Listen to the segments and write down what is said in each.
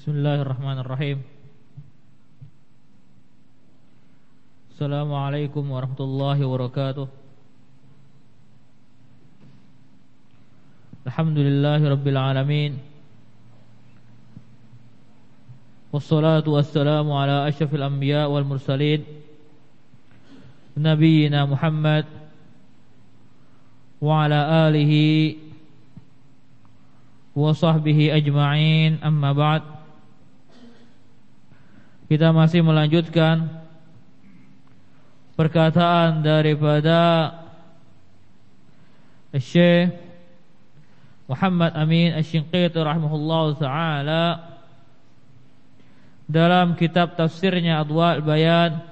Bismillahirrahmanirrahim. Assalamualaikum warahmatullahi wabarakatuh. Alhamdulillahi rabbil alamin. Wassalatu wassalamu ala asyrafil anbiya wal mursalin, Nabiyyina Muhammad wa ala alihi wa sahbihi ajma'in, amma ba'd. Kita masih melanjutkan perkataan daripada Syekh Muhammad Amin Asy-Shinqiti rahimahullahu ta'ala dalam kitab tafsirnya Adwa'ul Bayan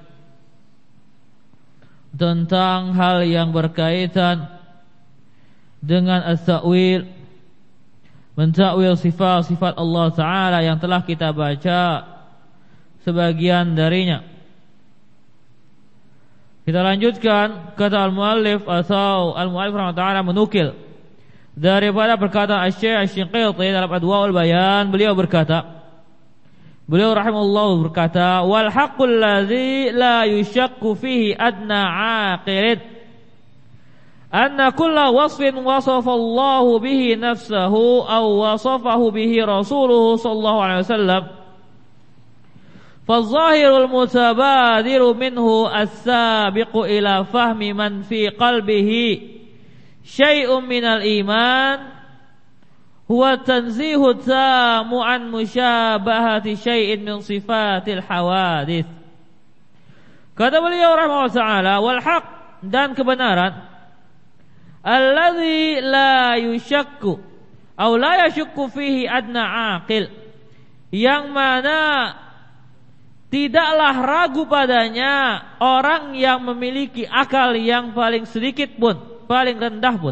tentang hal yang berkaitan dengan as-ta'wil, mentakwil sifat-sifat Allah Ta'ala yang telah kita baca sebagian darinya. Kita lanjutkan, kata al-muallif atau al-muallif rahimahullah menukil daripada perkataan Asy-Syaikh Asy-Shinqiti dalam Adwa'ul Bayan. Beliau rahimahullah berkata, wal haqqul ladzi la yushakku fihi adna aqilin anna kulla wasfin wasafa Allahu bihi nafsahu aw wasafahu bihi rasuluhu sallallahu alaihi wasallam فالظاهر المتبادر منه السابق إلى فهم من في قلبه شيء من الإيمان هو التنزيه التام عن مشابهة شيء من صفات الحوادث. Kata beliau rahimahullah ta'ala, wal haq, dan kebenaran, alladzi la yushakku atau la yashukku fihi adna aqil, yang mana tidaklah ragu padanya orang yang memiliki akal yang paling sedikit pun, paling rendah pun,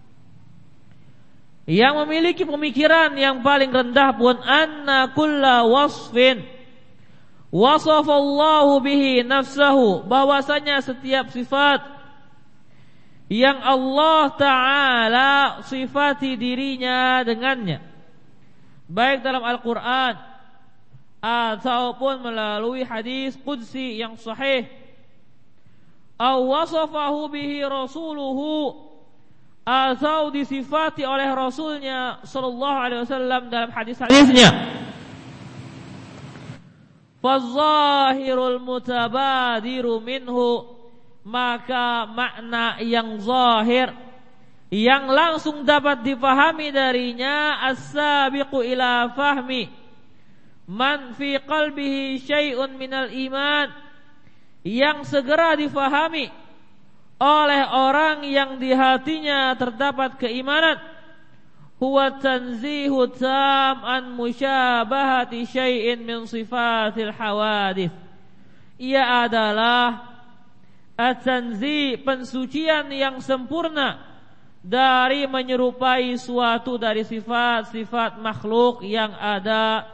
yang memiliki pemikiran yang paling rendah pun, anna kulla wasfin wasafallahu bihi nafsahu, bahwasanya setiap sifat yang Allah Ta'ala sifati dirinya dengannya, baik dalam Al-Quran ataupun melalui hadis qudsi yang sahih, aw wasafahu bihi rasuluhu, atau disifati oleh Rasulnya sallallahu alaihi wasallam dalam hadis-hadisnya, fazahirul mutabadiru minhu, maka makna yang zahir yang langsung dapat dipahami darinya, as-sabiqu ila fahmi man fi qalbihi syai'un minal iman, yang segera difahami oleh orang yang di hatinya terdapat keimanan, huwa tanzihu tam an musyabahati syai'in min sifatil hawadith, ia adalah at-tanzih, pensucian yang sempurna dari menyerupai suatu dari sifat-sifat makhluk yang ada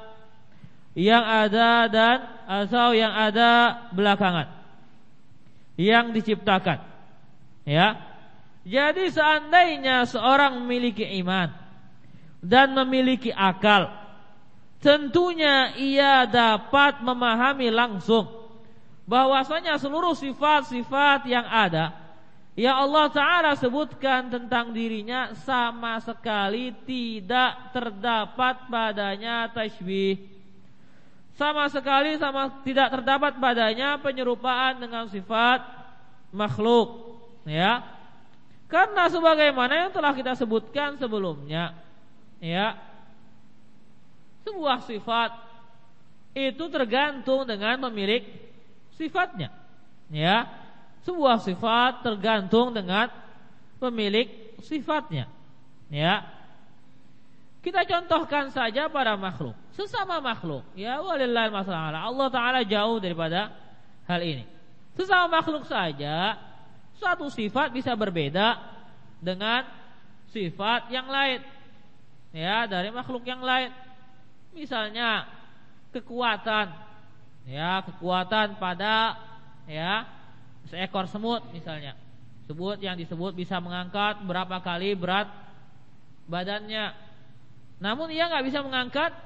dan atau yang ada belakangan, yang diciptakan. Ya. Jadi seandainya seorang memiliki iman dan memiliki akal, tentunya ia dapat memahami langsung bahwasanya seluruh sifat-sifat yang ada yang Allah Ta'ala sebutkan tentang dirinya sama sekali tidak terdapat padanya tasybih, sama sekali tidak terdapat padanya penyerupaan dengan sifat makhluk, ya. Karena sebagaimana yang telah kita sebutkan sebelumnya, ya, sebuah sifat itu tergantung dengan pemilik sifatnya, ya. Sebuah sifat tergantung dengan pemilik sifatnya, ya. Kita contohkan saja para makhluk, sesama makhluk, ya, walillahil masalah. Allah Ta'ala jauh daripada hal ini. Sesama makhluk saja, suatu sifat bisa berbeda dengan sifat yang lain, ya, dari makhluk yang lain. Misalnya kekuatan, ya, kekuatan pada, ya, seekor semut misalnya. Semut yang disebut bisa mengangkat berapa kali berat badannya. Namun ia nggak bisa mengangkat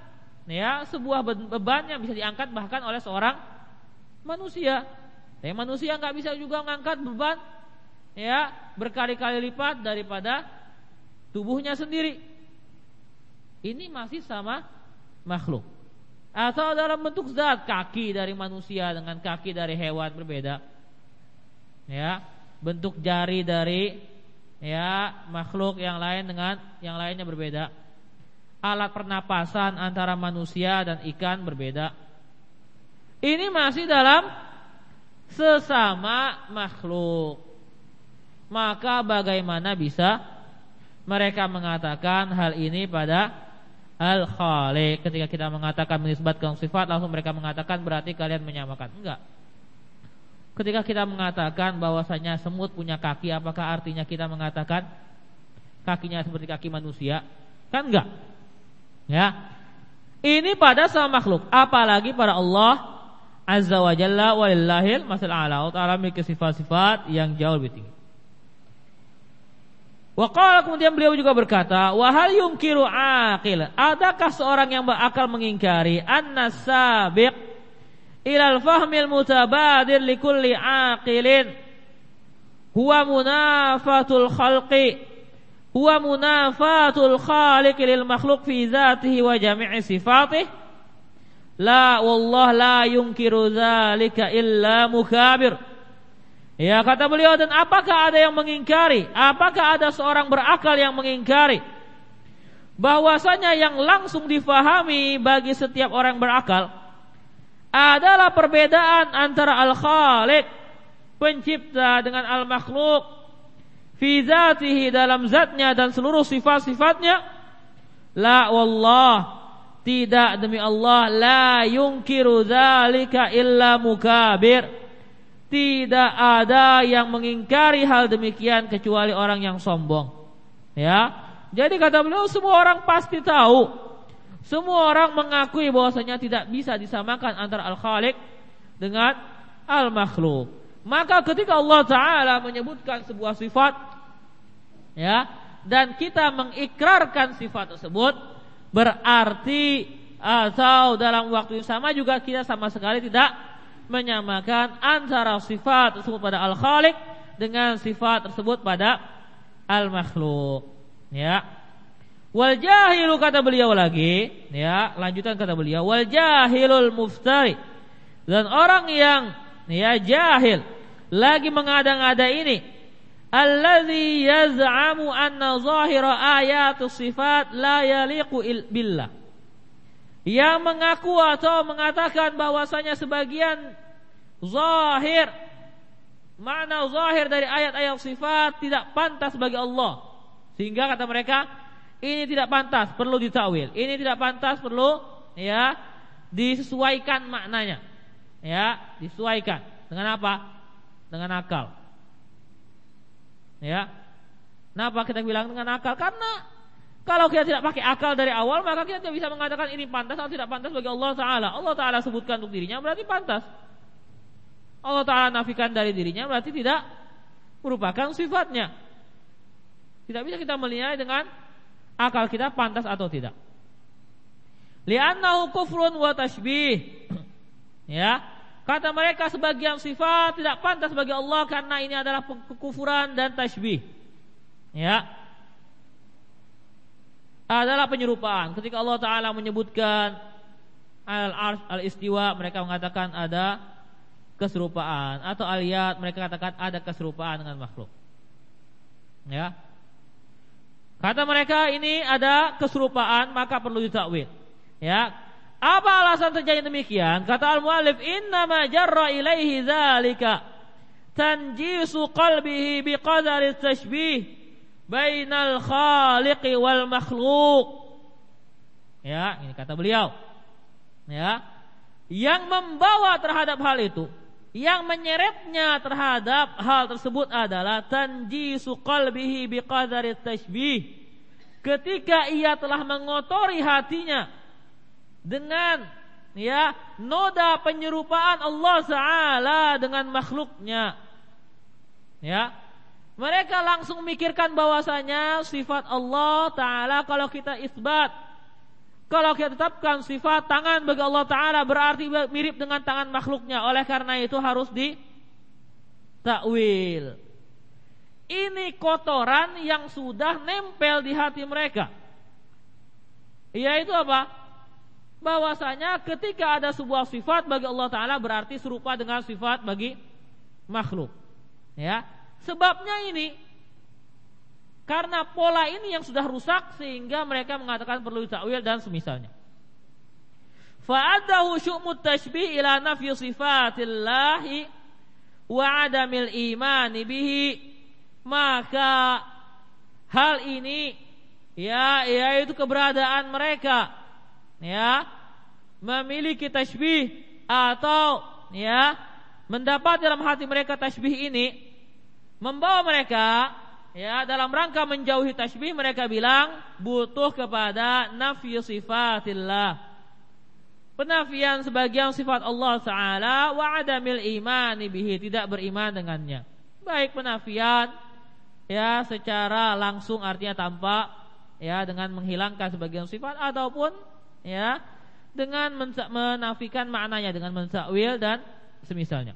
ya, sebuah beban yang bisa diangkat bahkan oleh seorang manusia. Tapi manusia nggak bisa juga mengangkat beban ya berkali-kali lipat daripada tubuhnya sendiri. Ini masih sama makhluk. Atau dalam bentuk zat, kaki dari manusia dengan kaki dari hewan berbeda. Ya, bentuk jari dari ya makhluk yang lain dengan yang lainnya berbeda. Alat pernapasan antara manusia dan ikan berbeda. Ini masih dalam sesama makhluk. Maka bagaimana bisa mereka mengatakan hal ini pada Al-Khaliq? Ketika kita mengatakan menisbatkan sifat, langsung mereka mengatakan berarti kalian menyamakan. Enggak. Ketika kita mengatakan bahwasanya semut punya kaki, apakah artinya kita mengatakan kakinya seperti kaki manusia? Kan enggak. Ya. Ini pada sama makhluk, apalagi pada Allah Azza wa Jalla walillahil masal a'la. Allah Ta'ala memiliki sifat-sifat yang jauh lebih tinggi. Wa qala, kemudian beliau juga berkata, wa hal yunkiru aqil, adakah seorang yang berakal mengingkari anna sabiq ilal fahmil mutabadir likulli aqilin huwa munafatul khalqi huwa munafatul khaliq lil makhluk fi zatihi wa jami'i sifatih? La wallah la yunkiru dzalika illa mukabir. Ya, kata beliau, dan apakah ada yang mengingkari? Apakah ada seorang berakal yang mengingkari bahwasanya yang langsung difahami bagi setiap orang berakal adalah perbedaan antara Al-Khaliq, pencipta, dengan Al-Makhluk fi zatihi, dalam zatnya dan seluruh sifat-sifatnya? La wallah, tidak, demi Allah, la yungkiru dzalika illa mukabir. Tidak ada yang mengingkari hal demikian kecuali orang yang sombong. Ya. Jadi kata beliau, semua orang pasti tahu, semua orang mengakui bahwasanya tidak bisa disamakan antara Al-Khaliq dengan Al-Makhluk. Maka ketika Allah Ta'ala menyebutkan sebuah sifat, ya, dan kita mengikrarkan sifat tersebut, berarti atau dalam waktu yang sama juga kita sama sekali tidak menyamakan antara sifat tersebut pada Al-Khaliq dengan sifat tersebut pada Al-Makhluk. Ya. Wal jahilu, kata beliau lagi, ya, lanjutan kata beliau, wal jahilul muftari, dan orang yang ya jahil lagi mengada-ngada ini, alladzi yaz'amu anna zahira ayatus sifat la yaliqu billah, yang mengaku atau mengatakan bahwasanya sebagian zahir, makna zahir dari ayat-ayat sifat tidak pantas bagi Allah, sehingga kata mereka ini tidak pantas, perlu ditakwil, ini tidak pantas, perlu ya disesuaikan maknanya, ya, disesuaikan dengan apa? Dengan akal. Ya, kenapa kita bilang dengan akal? Karena kalau kita tidak pakai akal dari awal, maka kita tidak bisa mengatakan ini pantas atau tidak pantas bagi Allah Ta'ala. Allah Ta'ala sebutkan untuk dirinya, berarti pantas. Allah Ta'ala nafikan dari dirinya, berarti tidak merupakan sifatnya. Tidak bisa kita menilai dengan akal kita pantas atau tidak. Li'annahu kufrun wa tashbih. Ya, kata mereka sebagian sifat tidak pantas bagi Allah karena ini adalah kekufuran dan tashbih. Ya, adalah penyerupaan. Ketika Allah Ta'ala menyebutkan al-arsh, al-istiwa, mereka mengatakan ada keserupaan. Atau al-yad, mereka katakan ada keserupaan dengan makhluk. Ya, kata mereka ini ada keserupaan, maka perlu ditakwil. Ya, apa alasan terjadi demikian? Kata al-muallif, innama jarra ilaihi dzalika tanjisu qalbihi biqadari tashbih bainal khaliqi wal makhluk. Ya, ini kata beliau. Ya, yang membawa terhadap hal itu, yang menyeretnya terhadap hal tersebut adalah tanjisu qalbihi biqadari tashbih. Ketika ia telah mengotori hatinya dengan ya noda penyerupaan Allah Ta'ala dengan makhluknya. Ya, mereka langsung memikirkan bahwasanya sifat Allah Ta'ala kalau kita isbat Kalau kita tetapkan sifat tangan bagi Allah Ta'ala berarti mirip dengan tangan makhluknya. Oleh karena itu harus ditakwil. Ini kotoran yang sudah nempel di hati mereka. Yaitu apa? Bahwasanya ketika ada sebuah sifat bagi Allah Ta'ala berarti serupa dengan sifat bagi makhluk. Ya, sebabnya ini karena pola ini yang sudah rusak sehingga mereka mengatakan perlu takwil dan semisalnya. Fa'adahu syu'mut tashbih ila nafyi sifatillahi wa adamil imani bihi. Maka hal ini yaitu keberadaan mereka memiliki tashbih atau mendapat dalam hati mereka tashbih ini membawa mereka dalam rangka menjauhi tashbih. Mereka bilang butuh kepada nafyu sifatillah, penafian sebagian sifat Allah Ta'ala, wa adamil imani bihi, tidak beriman dengannya. Baik penafian secara langsung artinya tampak dengan menghilangkan sebagian sifat, ataupun dengan menafikan maknanya dengan mensakwil dan semisalnya.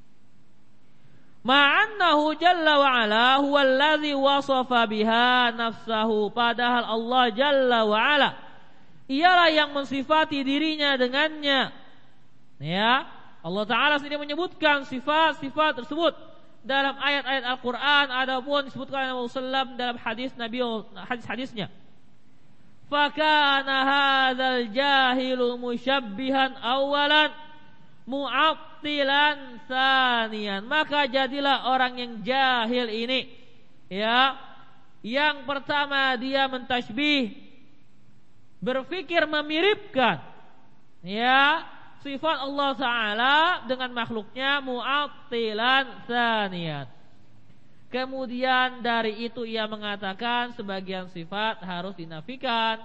Ma'annahu jalla wa ala huwallazi wasafa biha nafsahu. Padahal Allah jalla wa ala ialah yang mensifati dirinya dengannya. Allah Ta'ala sendiri menyebutkan sifat-sifat tersebut dalam ayat-ayat Al-Quran, adapun disebutkan Nabi sallallahu dalam hadis-hadisnya. Fakana hadzal jahilu musyabbihan awalan mu'attilan saniyan. Maka jadilah orang yang jahil ini yang pertama dia mentashbih, berpikir memiripkan sifat Allah Ta'ala dengan makhluknya, mu'attilan saniyan. Kemudian dari itu ia mengatakan sebagian sifat harus dinafikan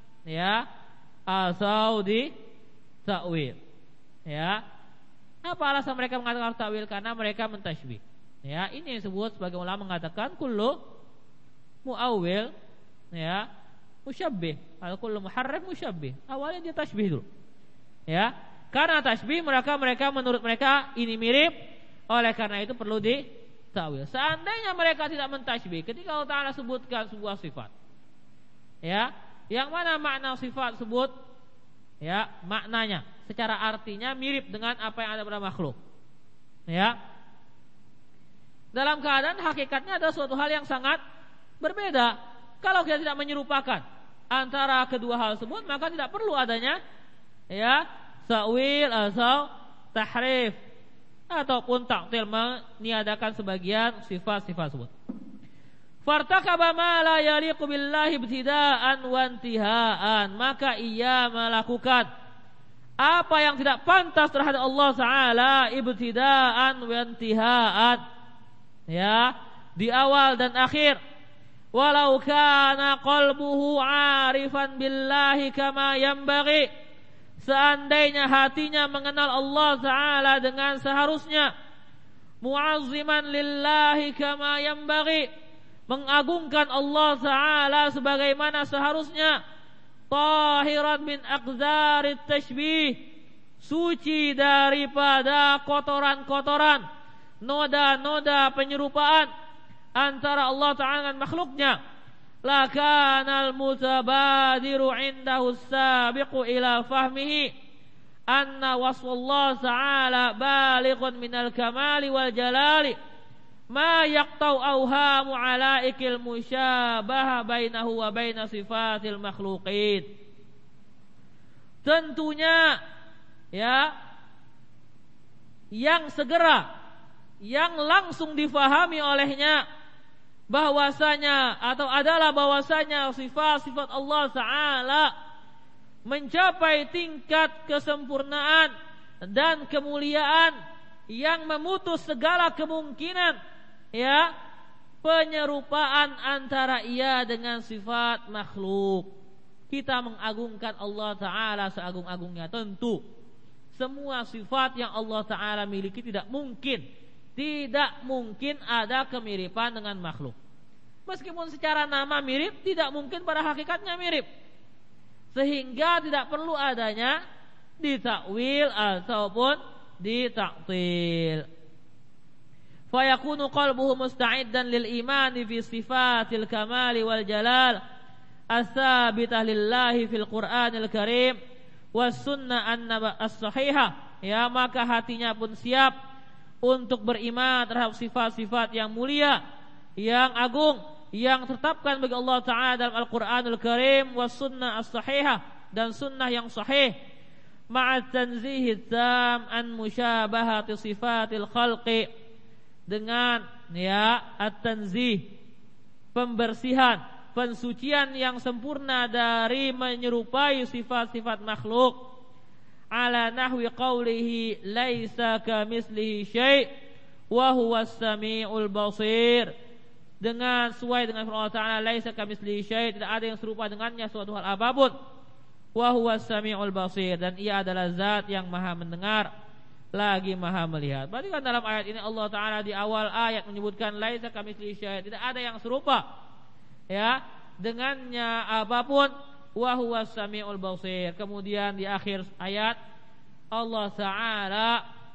atau ditakwil. Apa alasan mereka mengatakan harus takwil? Karena mereka mentashbih. Ini yang disebut sebagai ulama mengatakan kullu muawwil musyabbih, atau kullu muharrif musyabbih. Awalnya dia tashbih dulu. Karena tashbih mereka menurut mereka ini mirip, oleh karena itu perlu ditakwil. Seandainya mereka tidak mentashbih, ketika Allah Ta'ala sebutkan sebuah sifat yang mana makna sifat sebut maknanya secara artinya mirip dengan apa yang ada pada makhluk. Dalam keadaan hakikatnya adalah suatu hal yang sangat berbeda. Kalau kita tidak menyerupakan antara kedua hal tersebut, maka tidak perlu adanya ta'wil atau tahrif ataupun ta'til, meniadakan sebagian sifat-sifat tersebut. Fartakaba ma la yaliqu billahi ibtida'an wa intihaan. Maka ia melakukan apa yang tidak pantas terhadap Allah Ta'ala, ibtida'an wa intihaan, di awal dan akhir. Walau kana qalbuhu 'arifan billahi kama yanbaghi. Seandainya hatinya mengenal Allah Ta'ala dengan seharusnya, mu'azziman lillahi kama yanbaghi, mengagungkan Allah Ta'ala sebagaimana seharusnya, tahiran min aqzarit tashbih, suci daripada kotoran-kotoran, noda-noda penyerupaan antara Allah Ta'ala dengan makhluknya, lakanal mutabadiru indahu sabiqu ila fahmihi anna wasfallah Ta'ala balighun minal kamali wal jalali ma yaqtau awhamu alaikil musyabaha bainahu wa baina sifatil makhluqin. Tentunya yang segera, yang langsung difahami olehnya bahwasanya atau adalah bahwasanya sifat-sifat Allah Ta'ala mencapai tingkat kesempurnaan dan kemuliaan yang memutus segala kemungkinan penyerupaan antara ia dengan sifat makhluk. Kita mengagungkan Allah Ta'ala seagung-agungnya. Tentu semua sifat yang Allah Ta'ala miliki tidak mungkin ada kemiripan dengan makhluk. Meskipun secara nama mirip, tidak mungkin pada hakikatnya mirip. sehingga tidak perlu adanya ditakwil ataupun ditaktil. Fayakunu qalbuhu musta'iddan lil imani fi sifatil kamali wal jalal as-sabitah lillahi fil Qur'anil Karim was sunnah as-sahihah. Ya, maka hatinya pun siap untuk beriman terhadap sifat-sifat yang mulia, yang agung, yang ditetapkan bagi Allah Ta'ala dalam Al-Qur'anul Karim was sunnah as-sahihah, dan sunnah yang sahih, ma'at tanzihi tam an musyabahati sifatil khalqi, dengan at-tanzih, pembersihan, pensucian yang sempurna dari menyerupai sifat-sifat makhluk, ala nahwi qawlihi laisa kamitslihi syai' wa huwas samiul basir, dengan sesuai dengan firman Allah Ta'ala laisa kamitslihi syai', tidak ada yang serupa dengannya suatu hal apapun, wa huwas samiul basir, dan ia adalah zat yang maha mendengar lagi maha melihat. Berarti kan dalam ayat ini Allah Ta'ala di awal ayat menyebutkan laisa kamitslihi syai', tidak ada yang serupa ya dengannya apapun, wa huwas samiul basir. Kemudian di akhir ayat Allah Ta'ala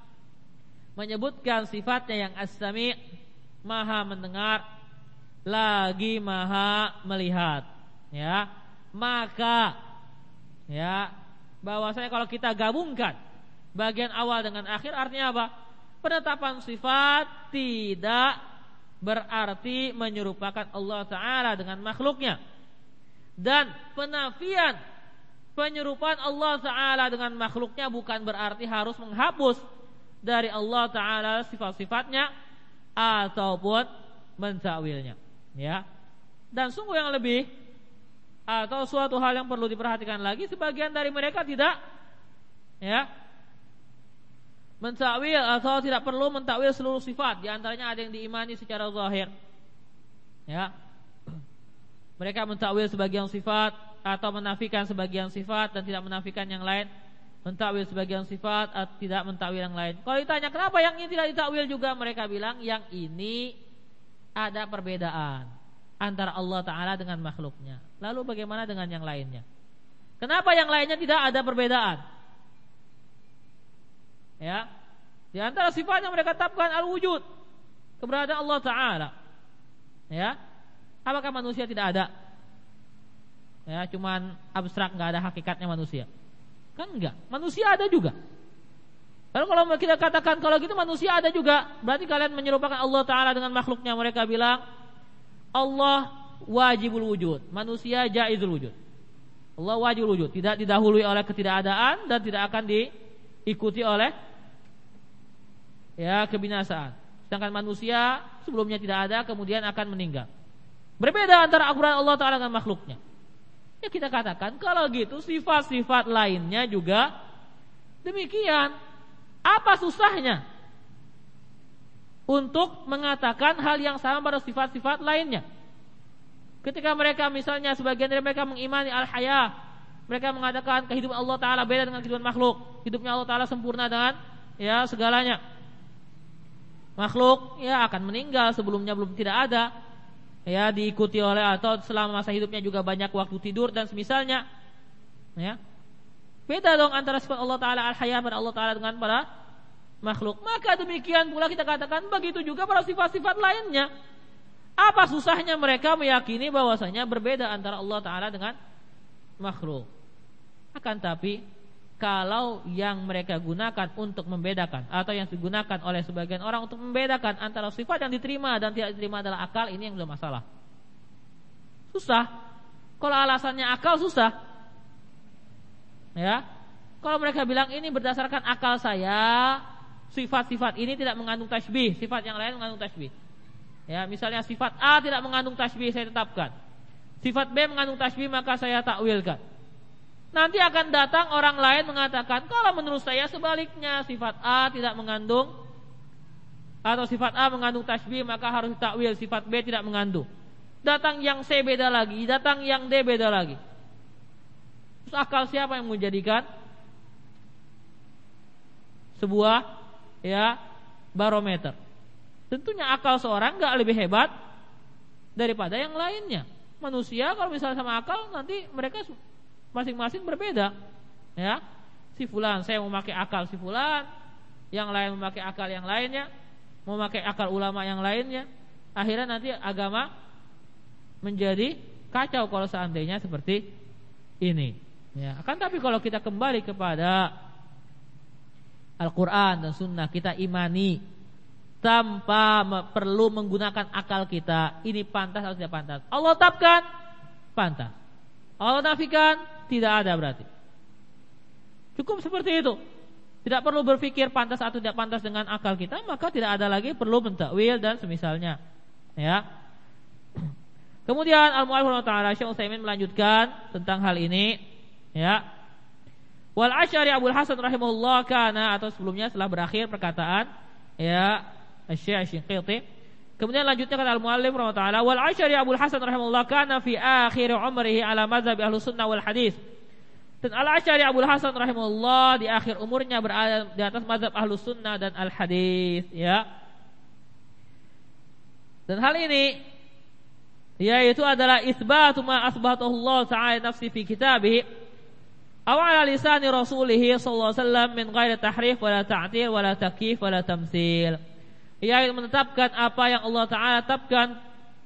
menyebutkan sifatnya yang as-sami', maha mendengar lagi maha melihat. Ya, maka ya bahwasanya kalau kita gabungkan bagian awal dengan akhir, artinya apa? Penetapan sifat tidak berarti menyerupakan Allah Ta'ala dengan makhluknya, dan penafian penyerupaan Allah Ta'ala dengan makhluknya bukan berarti harus menghapus dari Allah Ta'ala sifat-sifatnya ataupun mentakwilnya. Ya, dan sungguh yang lebih atau suatu hal yang perlu diperhatikan lagi, sebagian dari mereka tidak ya mentakwil atau tidak perlu mentakwil seluruh sifat. Di antaranya ada yang diimani secara zahir. Ya, mereka mentakwil sebagian sifat atau menafikan sebagian sifat dan tidak menafikan yang lain, mentakwil sebagian sifat atau tidak mentakwil yang lain. Kalau ditanya kenapa yang ini tidak ditakwil juga, mereka bilang yang ini ada perbedaan antara Allah Ta'ala dengan makhluknya. Lalu bagaimana dengan yang lainnya? Kenapa yang lainnya tidak ada perbedaan? Ya, di antara sifat yang mereka tetapkan al-wujud, keberadaan Allah Ta'ala. Ya, apakah manusia tidak ada? Ya, cuman abstrak, nggak ada hakikatnya manusia. Kan enggak, manusia ada juga. Lalu kalau kita katakan kalau gitu manusia ada juga, berarti kalian menyerupakan Allah Ta'ala dengan makhluknya. Mereka bilang Allah wajibul wujud, manusia jaizul wujud. Allah wajibul wujud, tidak didahului oleh ketidakadaan dan tidak akan diikuti oleh ya kebinasaan. Sedangkan manusia sebelumnya tidak ada, kemudian akan meninggal. Berbeda antara Al-Quran Allah Ta'ala dengan makhluknya. Ya kita katakan kalau gitu sifat-sifat lainnya juga demikian. Apa susahnya untuk mengatakan hal yang sama pada sifat-sifat lainnya? Ketika mereka misalnya sebagian dari mereka mengimani al-haya, mereka mengatakan kehidupan Allah Ta'ala beda dengan kehidupan makhluk. Hidupnya Allah Ta'ala sempurna dengan ya segalanya. Makhluk ya akan meninggal, sebelumnya belum tidak ada, ya diikuti oleh atau selama masa hidupnya juga banyak waktu tidur dan semisalnya. Ya, beda dong antara sifat Allah Ta'ala al-haya pada Allah Ta'ala dengan para makhluk. Maka demikian pula kita katakan begitu juga pada sifat-sifat lainnya. Apa susahnya mereka meyakini bahwasanya berbeda antara Allah Ta'ala dengan makhluk? Akan tapi kalau yang mereka gunakan untuk membedakan atau yang digunakan oleh sebagian orang untuk membedakan antara sifat yang diterima dan tidak diterima adalah akal, ini yang belum masalah. Susah. Kalau alasannya akal susah. Ya. Kalau mereka bilang ini berdasarkan akal saya, sifat-sifat ini tidak mengandung tasbih, sifat yang lain mengandung tasbih. Ya, misalnya sifat A tidak mengandung tasbih, saya tetapkan. Sifat B mengandung tasbih, maka saya takwilkan. Nanti akan datang orang lain mengatakan kalau menurut saya sebaliknya, sifat A tidak mengandung atau sifat A mengandung tasbih, maka harus ditakwil, sifat B tidak mengandung. Datang yang C beda lagi, datang yang D beda lagi. Terus akal siapa yang menjadikan sebuah ya barometer? Tentunya akal seorang gak lebih hebat daripada yang lainnya. Manusia kalau misalnya sama akal nanti mereka masing-masing berbeda. Ya. Si fulan saya memakai akal si fulan, yang lain memakai akal yang lainnya, memakai akal ulama yang lainnya. Akhirnya nanti agama menjadi kacau kalau seandainya seperti ini. Ya, akan tapi kalau kita kembali kepada Al-Quran dan Sunnah, kita imani tanpa perlu menggunakan akal kita, ini pantas atau tidak pantas. Allah tetapkan pantas, Allah nafikan tidak ada, berarti cukup seperti itu. Tidak perlu berpikir pantas atau tidak pantas dengan akal kita, maka tidak ada lagi perlu mentakwil dan semisalnya. Ya. Kemudian Al-Mu'allif Ta'ala Syekh Utsaimin melanjutkan tentang hal ini. Ya. Wal Asy'ari Abul Hasan rahimahullah kana, atau sebelumnya setelah berakhir perkataan ya Syekh Shinqiti. Kemudian lanjutnya kata Al-Mu'allif Ta'ala, wal Asy'ari Abul Hasan rahimahullah kana fi akhir umrihi ala mazhab Ahlus Sunnah wal Hadis. Dan Al-Asy'ari Abul Hasan rahimahullah di akhir umurnya berada di atas mazhab Ahlus Sunnah dan Al-Hadis, ya. Dan hal ini yaitu adalah isbatu ma asbatahu Allah ta'ala nafsi fi kitabih aw ala lisani rasulih sallallahu alaihi wasallam min ghairi tahrif wala ta'til wala takyif wala tamtsil. Yaitu menetapkan apa yang Allah Ta'ala tetapkan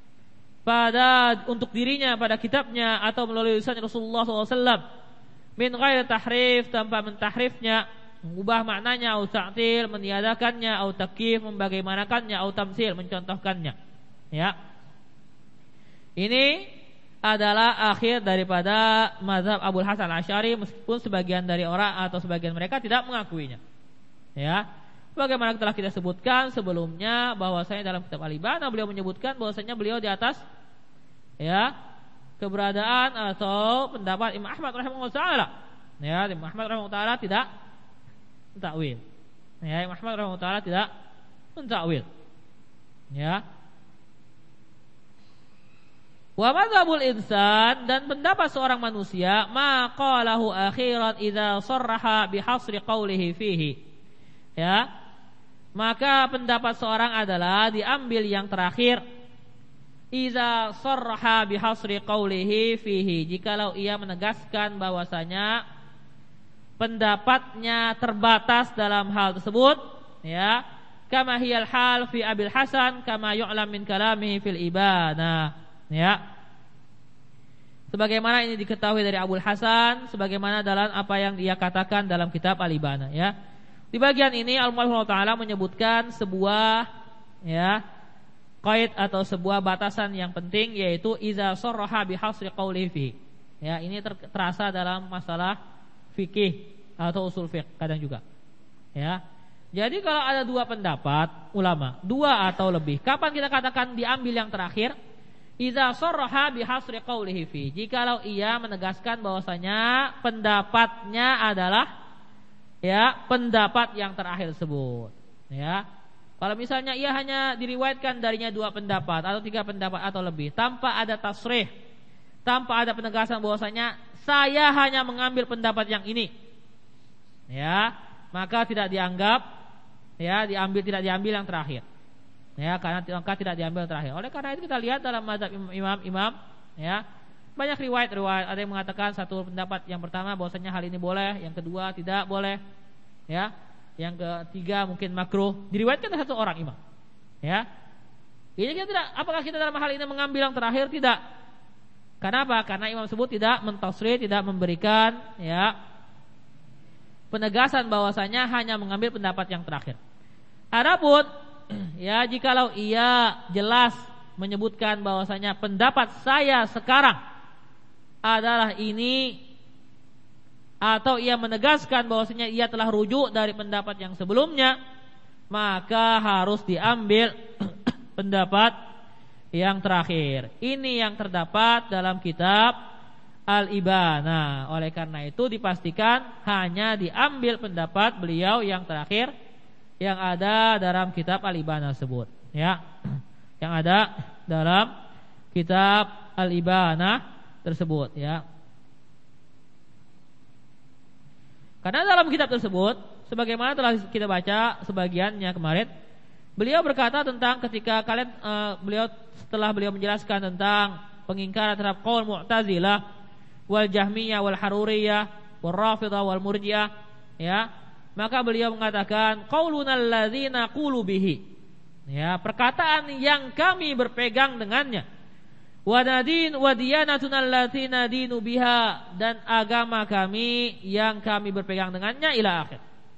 untuk dirinya pada kitabnya atau melalui lisan Rasulullah SAW, min ghairi tahrif, tanpa mentahrifnya, mengubah maknanya, atau ta'til, meniadakannya, atau takyif, membagaimanakannya, atau tamtsil, mencontohkannya. Ya, ini adalah akhir daripada mazhab Abul Hasan Asy'ari, meskipun sebagian dari orang atau sebagian mereka tidak mengakuinya. Ya, bagaimana telah kita sebutkan sebelumnya bahwasanya dalam kitab Al-Ibana beliau menyebutkan bahwasanya beliau di atas ya keberadaan atau pendapat Imam Ahmad rahimahullah taala. Ya, Imam Ahmad rahimahullah taala tidak mentakwil. Ya, Imam Ahmad rahimahullah taala tidak mentakwil. Ya. Wa madzhabul insan, dan pendapat seorang manusia, ma qalahu akhiran idza sarraha bihasri qawlihi fihi. Ya. Maka pendapat seorang adalah diambil yang terakhir, idza sarraha bihasri qawlihi fihi, jikalau ia menegaskan bahwasanya pendapatnya terbatas dalam hal tersebut, ya. Kama hiyal hal fi Abil Hasan kama yu'lam min kalamihi fil Ibana. Ya, sebagaimana ini diketahui dari Abul Hasan, sebagaimana dalam apa yang dia katakan dalam kitab Al-Ibana. Ya, di bagian ini Al-Mu'allif Ta'ala menyebutkan sebuah ya qaid atau sebuah batasan yang penting, yaitu iza sarraha bihasri qawlihi fi. Ya, ini terasa dalam masalah fikih atau usul fiqh kadang juga. Ya, jadi kalau ada dua pendapat ulama, dua atau lebih, kapan kita katakan diambil yang terakhir? Iza sarraha bihasri qawlihi fi, jikalau ia menegaskan bahwasanya pendapatnya adalah ya pendapat yang terakhir tersebut. Ya, kalau misalnya ia hanya diriwayatkan darinya dua pendapat atau tiga pendapat atau lebih, tanpa ada tasrih, tanpa ada penegasan bahwasanya saya hanya mengambil pendapat yang ini, ya, maka tidak dianggap ya tidak diambil yang terakhir. Ya, karena maka tidak diambil terakhir. Oleh karena itu kita lihat dalam mazhab imam-imam, ya, banyak riwayat-riwayat. Ada yang mengatakan satu pendapat yang pertama bahwasanya hal ini boleh, yang kedua tidak boleh, ya, yang ketiga mungkin makruh. Diriwayatkan oleh satu orang imam. Ya, ini kita tidak. Apakah kita dalam hal ini mengambil yang terakhir? Tidak. Kenapa? Karena imam tersebut tidak mentasrih, tidak memberikan ya penegasan bahwasanya hanya mengambil pendapat yang terakhir. Adapun ya jikalau ia jelas menyebutkan bahwasanya pendapat saya sekarang adalah ini, atau ia menegaskan bahwasanya ia telah rujuk dari pendapat yang sebelumnya, maka harus diambil pendapat yang terakhir. Ini yang terdapat dalam kitab Al-Ibana. Oleh karena itu dipastikan hanya diambil pendapat beliau yang terakhir yang ada dalam kitab Al-Ibana tersebut, ya, yang ada dalam kitab Al-Ibana tersebut, ya. Karena dalam kitab tersebut, sebagaimana telah kita baca sebagiannya kemarin, beliau berkata tentang ketika setelah beliau menjelaskan tentang pengingkaran terhadap qaul Mu'tazilah, wal Jahmiyah wal Haruriyah wal Rafidhah wal Murji'ah, ya. Maka beliau mengatakan qaulunal ladzina qulu bihi, ya, perkataan yang kami berpegang dengannya, wa diyanatun allati nadinu biha, dan agama kami yang kami berpegang dengannya ila akhir.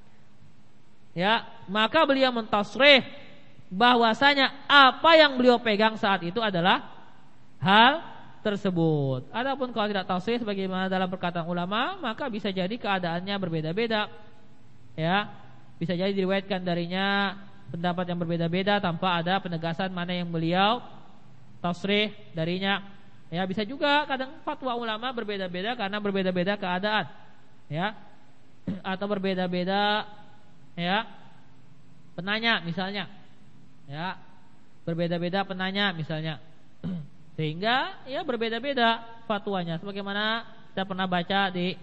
Ya, maka beliau mentasrih bahwasanya apa yang beliau pegang saat itu adalah hal tersebut. Adapun kalau tidak tasrih sebagaimana dalam perkataan ulama, maka bisa jadi keadaannya berbeda-beda. Ya, bisa jadi diriwayatkan darinya pendapat yang berbeda-beda tanpa ada penegasan mana yang beliau tasrih darinya. Ya, bisa juga kadang fatwa ulama berbeda-beda karena berbeda-beda keadaan, ya, atau berbeda-beda, ya, penanya misalnya, ya, berbeda-beda penanya misalnya, sehingga ya berbeda-beda fatwanya. Sebagaimana kita pernah baca di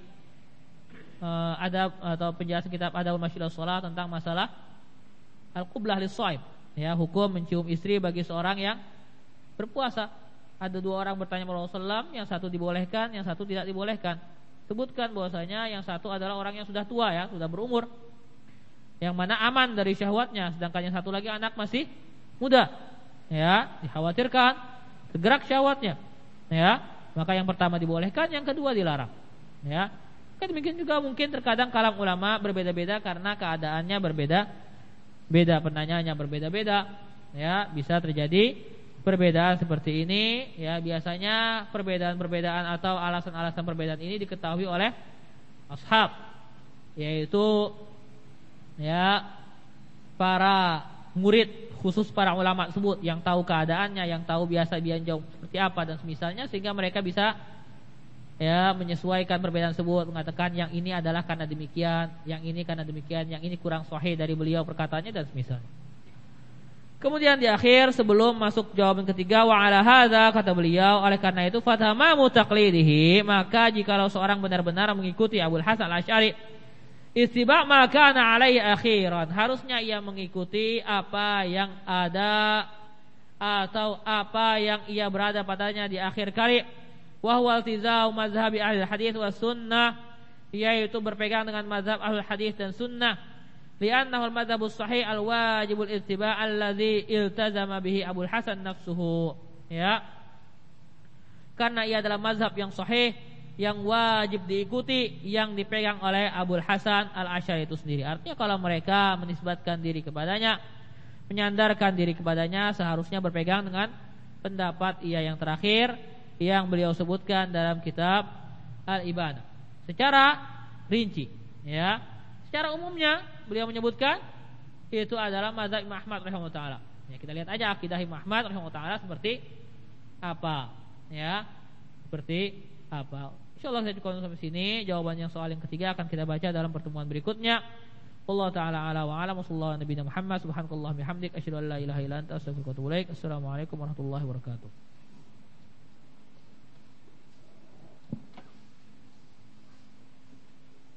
adab atau penjelasan kitab Adabul Masyidah Shalah tentang masalah al-qublah lis-shaim, ya, hukum mencium istri bagi seorang yang berpuasa. Ada dua orang bertanya kepada Rasulullah, yang satu dibolehkan, yang satu tidak dibolehkan. Sebutkan bahwasanya yang satu adalah orang yang sudah tua, ya, sudah berumur, yang mana aman dari syahwatnya, sedangkan yang satu lagi anak masih muda, ya, dikhawatirkan tergerak syahwatnya, ya, maka yang pertama dibolehkan, yang kedua dilarang, ya. Demikian juga mungkin terkadang kalam ulama berbeda-beda karena keadaannya berbeda-beda, penanyanya berbeda-beda, ya, bisa terjadi perbedaan seperti ini, ya. Biasanya perbedaan-perbedaan atau alasan-alasan perbedaan ini diketahui oleh ashab, yaitu, ya, para murid, khusus para ulama tersebut yang tahu keadaannya, yang tahu biasa jauh seperti apa dan semisalnya, sehingga mereka bisa, ya, menyesuaikan perbedaan tersebut, mengatakan yang ini adalah karena demikian, yang ini karena demikian, yang ini kurang sahih dari beliau perkataannya dan semisalnya. Kemudian di akhir sebelum masuk jawaban ketiga, wa ala hadza, kata beliau, oleh karena itu fatamamu taqlidihi, maka jikalau seorang benar-benar mengikuti Abul Hasan Al-Asy'ari, istiba' ma kana alaihi akhiran, harusnya ia mengikuti apa yang ada atau apa yang ia berada padanya di akhir kali. Wa huwa iltizam mazhabi ahli hadis wa sunnah, yaitu berpegang dengan mazhab ahli hadis dan sunnah. Li'annahu al-madhabus sahih al-wajibul ittiba' alladhi iltazama bihi Abul Hasan nafsuhu, ya, karena ia adalah mazhab yang sahih, yang wajib diikuti, yang dipegang oleh Abul Hasan Al-Asy'ari itu sendiri. Artinya kalau mereka menisbatkan diri kepadanya, menyandarkan diri kepadanya, seharusnya berpegang dengan pendapat ia yang terakhir yang beliau sebutkan dalam kitab Al-Ibanah secara rinci, ya. Secara umumnya beliau menyebutkan itu adalah mazhab Imam Ahmad rahimahullah taala. Ya, kita lihat aja akidah Imam Ahmad rahimahullah taala seperti apa, ya, seperti apa. Insyaallah saya cukup sampai sini. Jawaban yang soal yang ketiga akan kita baca dalam pertemuan berikutnya. Allah taala ala wa ala sallallahu nabiyana Muhammad subhanallahi bihamdik asyhadu an la ilaha illa anta astaghfiruka wa atubu ilaik. Assalamualaikum warahmatullahi wabarakatuh.